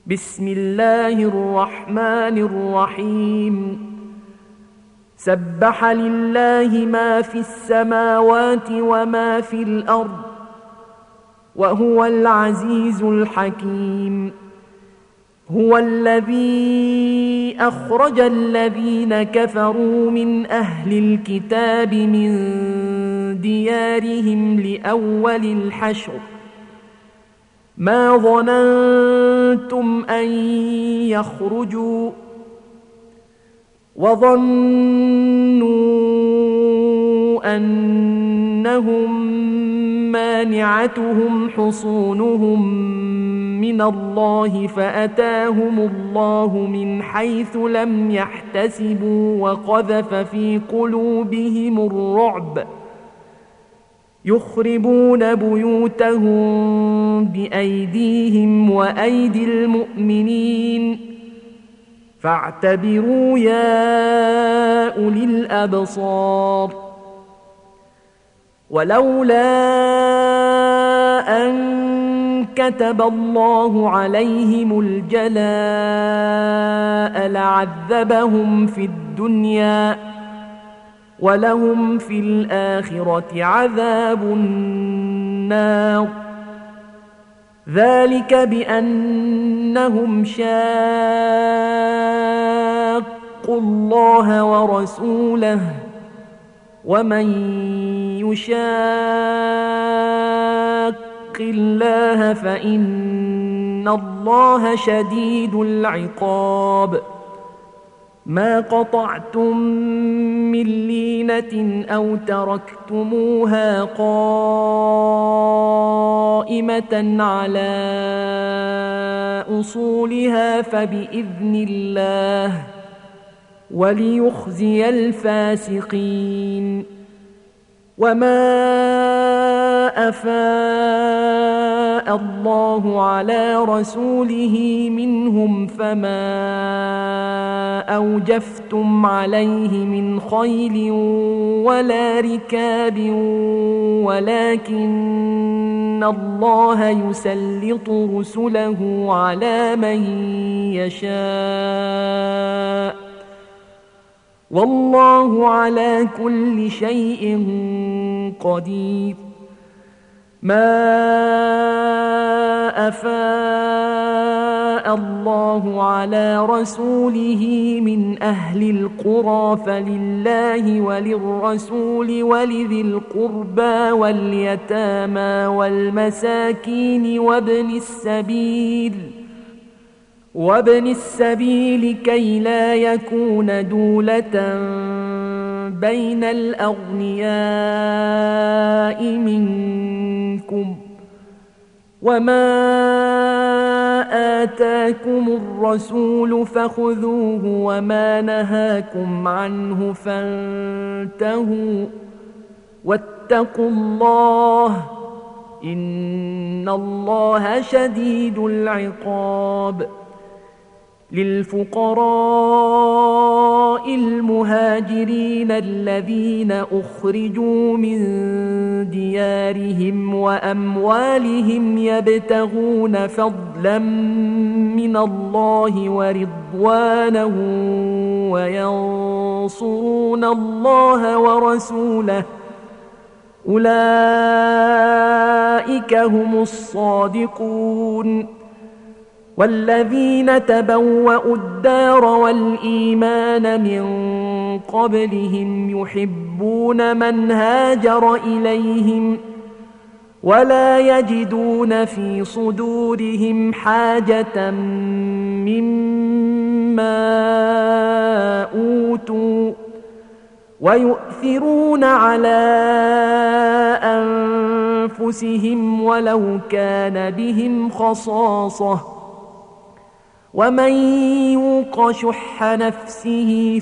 بسم الله الرحمن الرحيم سبح لله ما في السماوات وما في الأرض وهو العزيز الحكيم. هو الذي أخرج الذين كفروا من أهل الكتاب من ديارهم لأول الحشر ما ظننتم أن يخرجوا وظنوا أنهم مانعتهم حصونهم من الله فأتاهم الله من حيث لم يحتسبوا وقذف في قلوبهم الرعب يخربون بيوتهم بأيديهم وأيدي المؤمنين فاعتبروا يا أولي الأبصار. ولولا أن كتب الله عليهم الجلاء لعذبهم في الدنيا ولهم في الآخرة عذاب النار ذلك بأنهم شاقوا الله ورسوله ومن يشاق الله فإن الله شديد العقاب. ما قطعتم من لينة أو تركتموها قائمة على أصولها فبإذن الله وليخزي الفاسقين. وما أفاء الله على رسوله منهم فما أوجفتم عليه من خيل ولا ركاب ولكن الله يسلط رسله على من يشاء والله على كل شيء قدير. ما أفاء الله على رسوله من أهل القرى فلله وللرسول ولذي القربى واليتامى والمساكين وابن السبيل كي لا يكون دولة بين الأغنياء منكم وما آتاكم الرسول فخذوه وما نهاكم عنه فانتهوا واتقوا الله إن الله شديد العقاب. للفقراء المهاجرين الذين أخرجوا من ديارهم وأموالهم يبتغون فضلا من الله ورضوانه وينصرون الله ورسوله أولئك هم الصادقون. والذين تبوأوا الدار والإيمان من قبلهم يحبون من هاجر إليهم ولا يجدون في صدورهم حاجة مما أوتوا ويؤثرون على أنفسهم ولو كان بهم خصاصة ومن يوق شح نفسه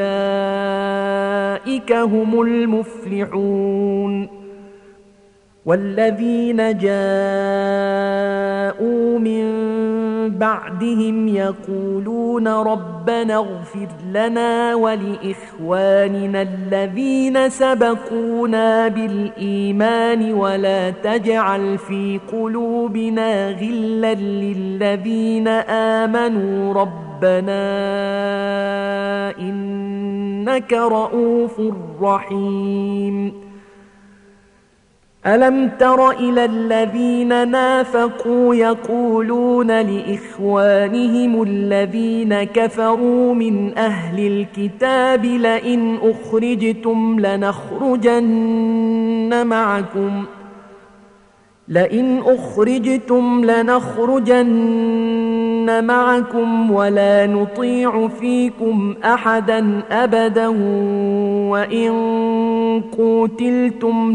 فأولئك هم المفلحون. والذين جاءوا من بعدهم يقولون ربنا اغفر لنا ولإخواننا الذين سبقونا بالإيمان ولا تجعل في قلوبنا غلا للذين آمنوا ربنا إنك رؤوف رحيم. ألم تر إلى الذين نافقوا يقولون لإخوانهم الذين كفروا من أهل الكتاب لئن أخرجتم لنخرجن معكم ولا نطيع فيكم أحدا أبدا وإن قوتلتم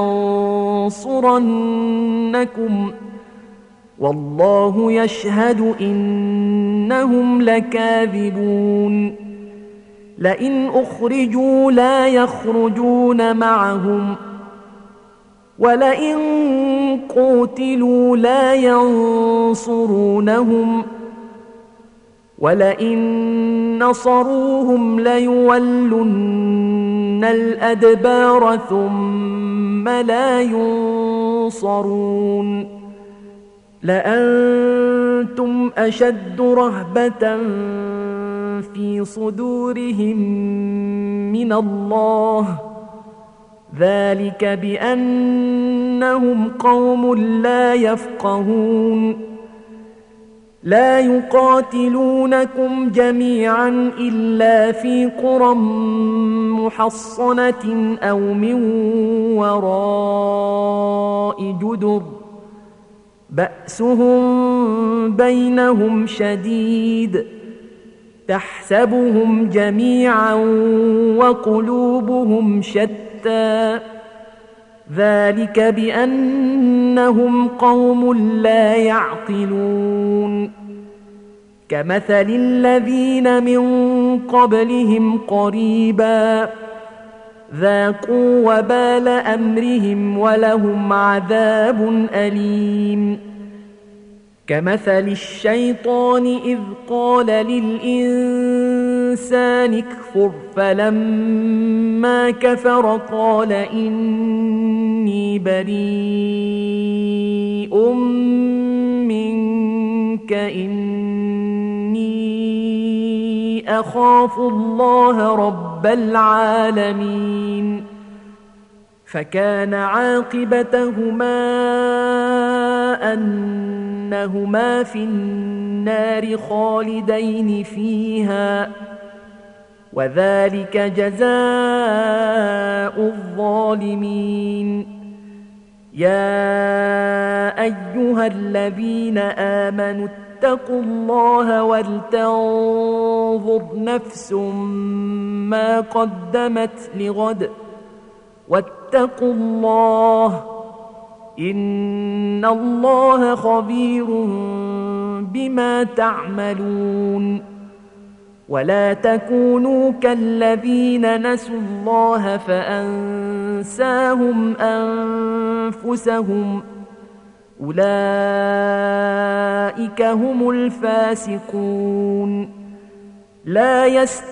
لننصرنكم والله يشهد إنهم لكاذبون. لئن أخرجوا لا يخرجون معهم ولئن قوتلوا لا ينصرونهم ولئن نصروهم ليولن الأدبار ثم لا ينصرون. لأنتم أشد رهبة في صدورهم من الله ذلك بأنهم قوم لا يفقهون. لا يقاتلونكم جميعا إلا في قرى محصنة أو من وراء جدر بأسهم بينهم شديد تحسبهم جميعا وقلوبهم شتى ذلك بأنهم قوم لا يعقلون. كمثل الذين من قبلهم قريبا ذاقوا وبال أمرهم ولهم عذاب أليم. كمثل الشيطان إذ قال للإنسان اكفر فلما كفر قال إني بريء منك إني أخاف الله رب العالمين. فكان عاقبتهما أنهما في النار خالدين فيها وذلك جزاء الظالمين. يا أيها الذين آمنوا اتقوا الله ولتنظر نفس ما قدمت لغد واتقوا الله إن الله خبير بما تعملون. ولا تكونوا كالذين نسوا الله فأنساهم أنفسهم أولئك هم الفاسقون. لا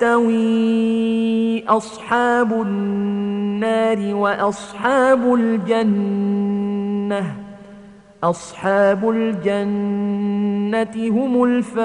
يستوي أصحاب النار وأصحاب الجنة أصحاب الجنة هم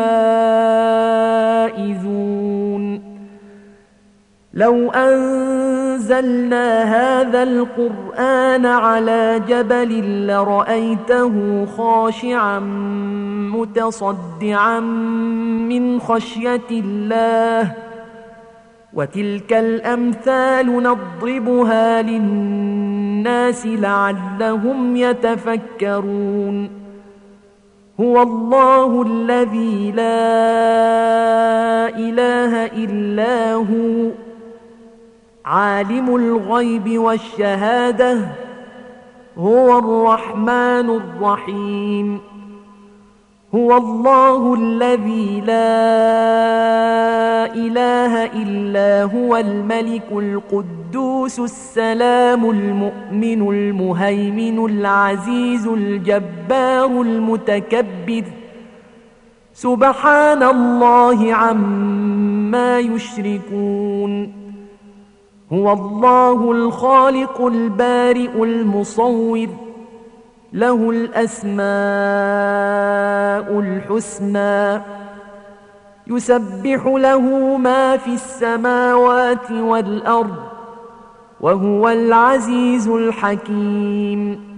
الفائزون. لو أنزلنا هذا القرآن على جبل لرأيته خاشعا متصدعا من خشية الله وتلك الأمثال نضربها للناس لعلهم يتفكرون. هو الله الذي لا إله إلا هو عالم الغيب والشهادة هو الرحمن الرحيم. هو الله الذي لا إله إلا هو الملك القدوس السلام المؤمن المهيمن العزيز الجبار المتكبر سبحان الله عما يشركون هو الله الخالق البارئ المصور له الأسماء الحسنى يسبح له ما في السماوات والأرض وهو العزيز الحكيم